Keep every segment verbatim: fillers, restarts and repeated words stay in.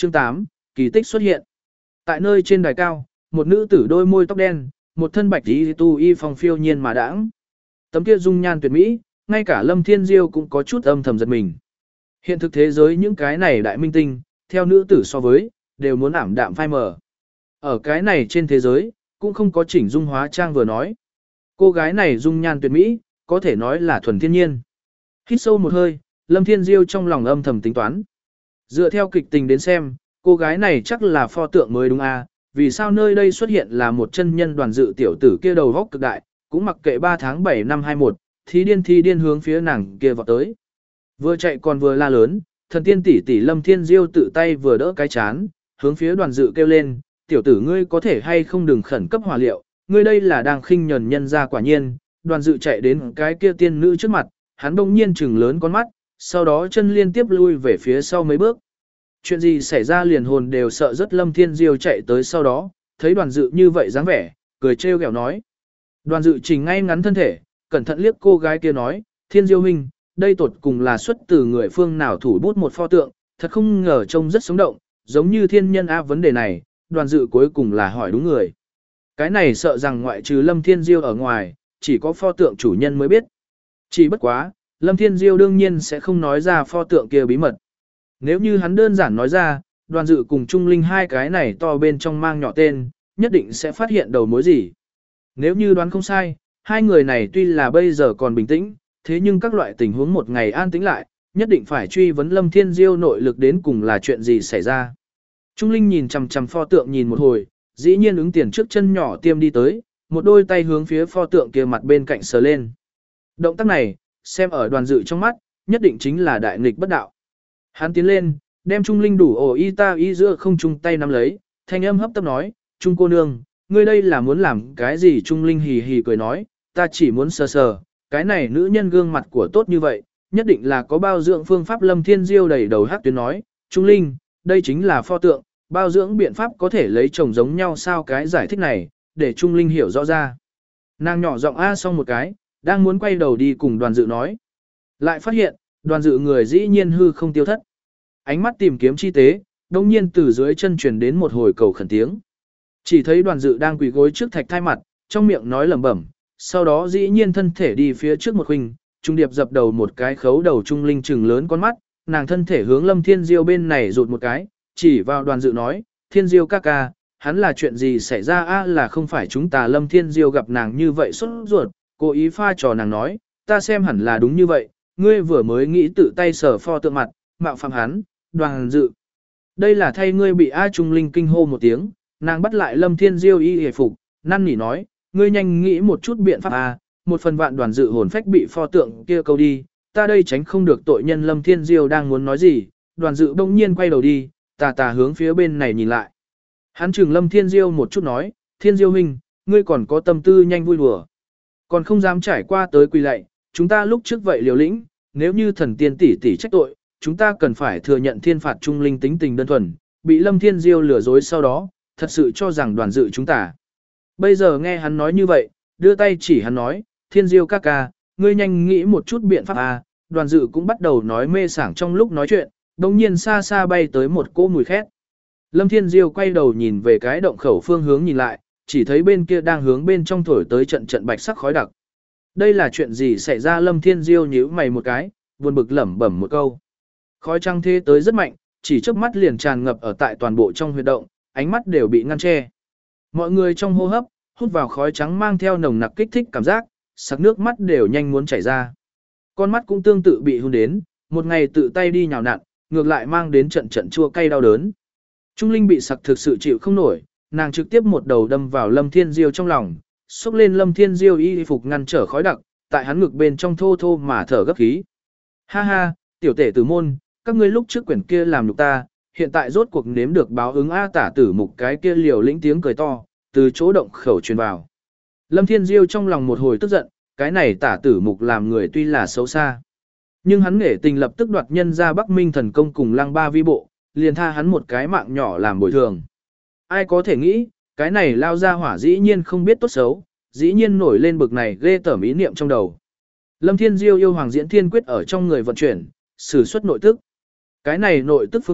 Chương tám, kỳ tích xuất hiện. Tại nơi trên đài cao, một nữ tử đôi môi tóc đen, một thân bạch y tu y phong phiêu nhiên mà đãng. Tấm kia dung nhan tuyệt mỹ, ngay cả Lâm Thiên Diêu cũng có chút âm thầm giật mình. Hiện thực thế giới những cái này đại minh tinh, theo nữ tử so với, đều muốn ảm đạm phai mờ. Ở cái này trên thế giới, cũng không có chỉnh dung hóa trang vừa nói. Cô gái này dung nhan tuyệt mỹ, có thể nói là thuần thiên nhiên. Hít sâu một hơi, Lâm Thiên Diêu trong lòng âm thầm tính toán. Dựa theo kịch tình đến xem, cô gái này chắc là pho tượng mới đúng à, vì sao nơi đây xuất hiện là một chân nhân đoàn dự tiểu tử kia đầu góc cực đại, cũng mặc kệ ba tháng bảy năm hai mốt, thì điên thì điên hướng phía nàng kia vọt tới. Vừa chạy còn vừa la lớn, thần tiên tỷ tỷ Lâm Thiên Diêu tự tay vừa đỡ cái chán, hướng phía đoàn dự kêu lên, tiểu tử ngươi có thể hay không đừng khẩn cấp hỏa liệu, ngươi đây là đang khinh nhẫn nhân ra quả nhiên. Đoàn dự chạy đến cái kia tiên nữ trước mặt, hắn bỗng nhiên trừng lớn con mắt, sau đó chân liên tiếp lui về phía sau mấy bước. Chuyện gì xảy ra liền hồn đều sợ rất. Lâm Thiên Diêu chạy tới sau đó, thấy đoàn dự như vậy dáng vẻ, cười trêu ghẹo nói. Đoàn dự chỉnh ngay ngắn thân thể, cẩn thận liếc cô gái kia nói, Thiên Diêu huynh, đây tột cùng là xuất từ người phương nào thủ bút một pho tượng, thật không ngờ trông rất sống động, giống như thiên nhân a. Vấn đề này, đoàn dự cuối cùng là hỏi đúng người. Cái này sợ rằng ngoại trừ Lâm Thiên Diêu ở ngoài, chỉ có pho tượng chủ nhân mới biết. Chỉ bất quá, Lâm Thiên Diêu đương nhiên sẽ không nói ra pho tượng kia bí mật. Nếu như hắn đơn giản nói ra, đoàn dự cùng Trung Linh hai cái này to bên trong mang nhỏ tên, nhất định sẽ phát hiện đầu mối gì. Nếu như đoán không sai, hai người này tuy là bây giờ còn bình tĩnh, thế nhưng các loại tình huống một ngày an tĩnh lại, nhất định phải truy vấn Lâm Thiên Diêu nội lực đến cùng là chuyện gì xảy ra. Trung Linh nhìn chằm chằm pho tượng nhìn một hồi, dĩ nhiên ứng tiền trước chân nhỏ tiêm đi tới, một đôi tay hướng phía pho tượng kia mặt bên cạnh sờ lên. Động tác này, xem ở đoàn dự trong mắt, nhất định chính là đại nghịch bất đạo. Hắn tiến lên, đem Trung Linh đủ ổ y ta y giữa không chung tay nắm lấy, thanh âm hấp tấp nói, Trung cô nương, ngươi đây là muốn làm cái gì? Trung Linh hì hì cười nói, ta chỉ muốn sờ sờ, cái này nữ nhân gương mặt của tốt như vậy, nhất định là có bao dưỡng phương pháp. Lâm Thiên Diêu đầy đầu hắc tuyến nói, Trung Linh, đây chính là pho tượng, bao dưỡng biện pháp có thể lấy chồng giống nhau sao? Cái giải thích này, để Trung Linh hiểu rõ ra. Nàng nhỏ giọng a xong một cái, đang muốn quay đầu đi cùng đoàn dự nói. Lại phát hiện, đoàn dự người dĩ nhiên hư không tiêu thất. Ánh mắt tìm kiếm chi tế, đồng nhiên từ dưới chân truyền đến một hồi cầu khẩn tiếng. Chỉ thấy đoàn dự đang quỳ gối trước thạch thai mặt, trong miệng nói lẩm bẩm, sau đó dĩ nhiên thân thể đi phía trước một huynh, trung điệp dập đầu một cái khấu đầu. Trung Linh trừng lớn con mắt, nàng thân thể hướng Lâm Thiên Diêu bên này rụt một cái, chỉ vào đoàn dự nói, Thiên Diêu ca ca, hắn là chuyện gì xảy ra a? Là không phải chúng ta? Lâm Thiên Diêu gặp nàng như vậy sốt ruột, cố ý pha trò nàng nói, ta xem hẳn là đúng như vậy, ngươi vừa mới nghĩ tự tay sờ pho tượng mặt, mạo phạm hắn. Đoàn dự, đây là thay ngươi bị A. Trung Linh kinh hô một tiếng, nàng bắt lại Lâm Thiên Diêu y hề phục, năn nỉ nói, ngươi nhanh nghĩ một chút biện pháp a. Một phần vạn đoàn dự hồn phách bị pho tượng kia câu đi, ta đây tránh không được tội nhân. Lâm Thiên Diêu đang muốn nói gì, đoàn dự bỗng nhiên quay đầu đi, tà tà hướng phía bên này nhìn lại. Hắn chừng Lâm Thiên Diêu một chút nói, Thiên Diêu huynh, ngươi còn có tâm tư nhanh vui đùa, còn không dám trải qua tới quỳ lạy, chúng ta lúc trước vậy liều lĩnh, nếu như thần tiên tỷ tỷ trách tội, chúng ta cần phải thừa nhận thiên phạt. Trung Linh tính tình đơn thuần, bị Lâm Thiên Diêu lừa dối sau đó, thật sự cho rằng đoàn dự chúng ta. Bây giờ nghe hắn nói như vậy, đưa tay chỉ hắn nói, Thiên Diêu ca ca, ngươi nhanh nghĩ một chút biện pháp à. Đoàn dự cũng bắt đầu nói mê sảng. Trong lúc nói chuyện, đồng nhiên xa xa bay tới một cỗ mùi khét. Lâm Thiên Diêu quay đầu nhìn về cái động khẩu phương hướng nhìn lại, chỉ thấy bên kia đang hướng bên trong thổi tới trận trận bạch sắc khói đặc. Đây là chuyện gì xảy ra? Lâm Thiên Diêu nhíu mày một cái, buồn bực lẩm bẩm một câu. Khói trắng thế tới rất mạnh, chỉ chớp mắt liền tràn ngập ở tại toàn bộ trong huyệt động, ánh mắt đều bị ngăn che. Mọi người trong hô hấp, hút vào khói trắng mang theo nồng nặc kích thích cảm giác, sặc nước mắt đều nhanh muốn chảy ra. Con mắt cũng tương tự bị hun đến, một ngày tự tay đi nhào nặn, ngược lại mang đến trận trận chua cay đau đớn. Trung Linh bị sặc thực sự chịu không nổi, nàng trực tiếp một đầu đâm vào Lâm Thiên Diêu trong lòng, xúc lên Lâm Thiên Diêu y phục ngăn trở khói đặc, tại hắn ngực bên trong thô thô mà thở gấp khí. Ha ha, tiểu tể tử môn, các ngươi lúc trước quyển kia làm nhục ta, hiện tại rốt cuộc nếm được báo ứng a. Tả tử mục cái kia liều lĩnh tiếng cười to, từ chỗ động khẩu truyền vào. Lâm Thiên Diêu trong lòng một hồi tức giận, cái này tả tử mục làm người tuy là xấu xa, nhưng hắn nghệ tình lập tức đoạt nhân ra Bắc Minh thần công cùng Lăng Ba vi bộ, liền tha hắn một cái mạng nhỏ làm bồi thường. Ai có thể nghĩ, cái này lao ra hỏa dĩ nhiên không biết tốt xấu, dĩ nhiên nổi lên bực này ghê tởm ý niệm trong đầu. Lâm Thiên Diêu yêu Hoàng Diễn Thiên Quyết ở trong người vận chuyển, sử xuất nội tức. Cái này nội tức phương pháp,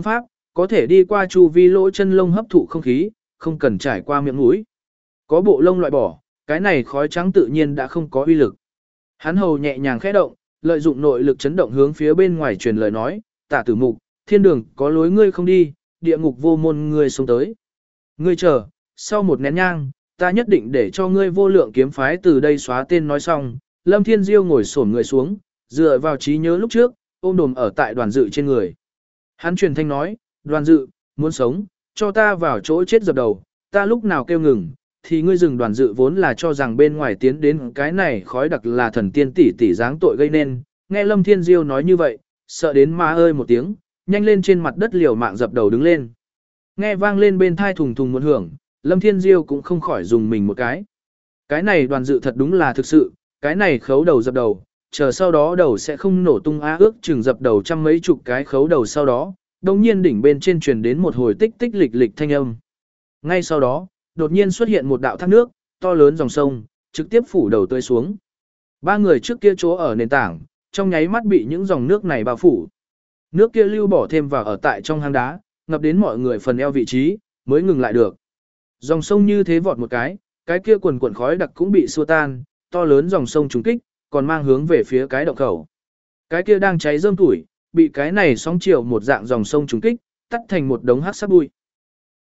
có thể đi qua chu vi lỗ chân lông hấp thụ không khí, không cần trải qua miệng mũi. Có bộ lông loại bỏ, cái này khói trắng tự nhiên đã không có uy lực. Hắn hầu nhẹ nhàng khẽ động, lợi dụng nội lực chấn động hướng phía bên ngoài truyền lời nói, Tả Tử Mục, thiên đường có lối ngươi không đi, địa ngục vô môn ngươi sống tới. Ngươi chờ, sau một nén nhang, ta nhất định để cho ngươi vô lượng kiếm phái từ đây xóa tên. Nói xong, Lâm Thiên Diêu ngồi xổm người xuống, dựa vào trí nhớ lúc trước, ôm đồm ở tại Đoàn Dự trên người. Hắn truyền thanh nói, Đoàn Dự, muốn sống, cho ta vào chỗ chết dập đầu, ta lúc nào kêu ngừng, thì ngươi dừng. Đoàn Dự vốn là cho rằng bên ngoài tiến đến cái này khói đặc là thần tiên tỷ tỷ dáng tội gây nên, nghe Lâm Thiên Diêu nói như vậy, sợ đến ma ơi một tiếng, nhanh lên trên mặt đất liều mạng dập đầu đứng lên. Nghe vang lên bên thai thùng thùng muốn hưởng, Lâm Thiên Diêu cũng không khỏi dùng mình một cái. Cái này Đoàn Dự thật đúng là thực sự, cái này khấu đầu dập đầu, chờ sau đó đầu sẽ không nổ tung á. Ước chừng dập đầu trăm mấy chục cái khấu đầu sau đó, đồng nhiên đỉnh bên trên truyền đến một hồi tích tích lịch lịch thanh âm. Ngay sau đó, đột nhiên xuất hiện một đạo thác nước, to lớn dòng sông, trực tiếp phủ đầu tươi xuống. Ba người trước kia chỗ ở nền tảng, trong nháy mắt bị những dòng nước này bao phủ. Nước kia lưu bỏ thêm vào ở tại trong hang đá, ngập đến mọi người phần eo vị trí, mới ngừng lại được. Dòng sông như thế vọt một cái, cái kia quần quần khói đặc cũng bị xua tan, to lớn dòng sông trùng kích, còn mang hướng về phía cái động khẩu. Cái kia đang cháy rơm tuổi, bị cái này sóng chiều một dạng dòng sông trùng kích, tắt thành một đống hắc sắc bụi.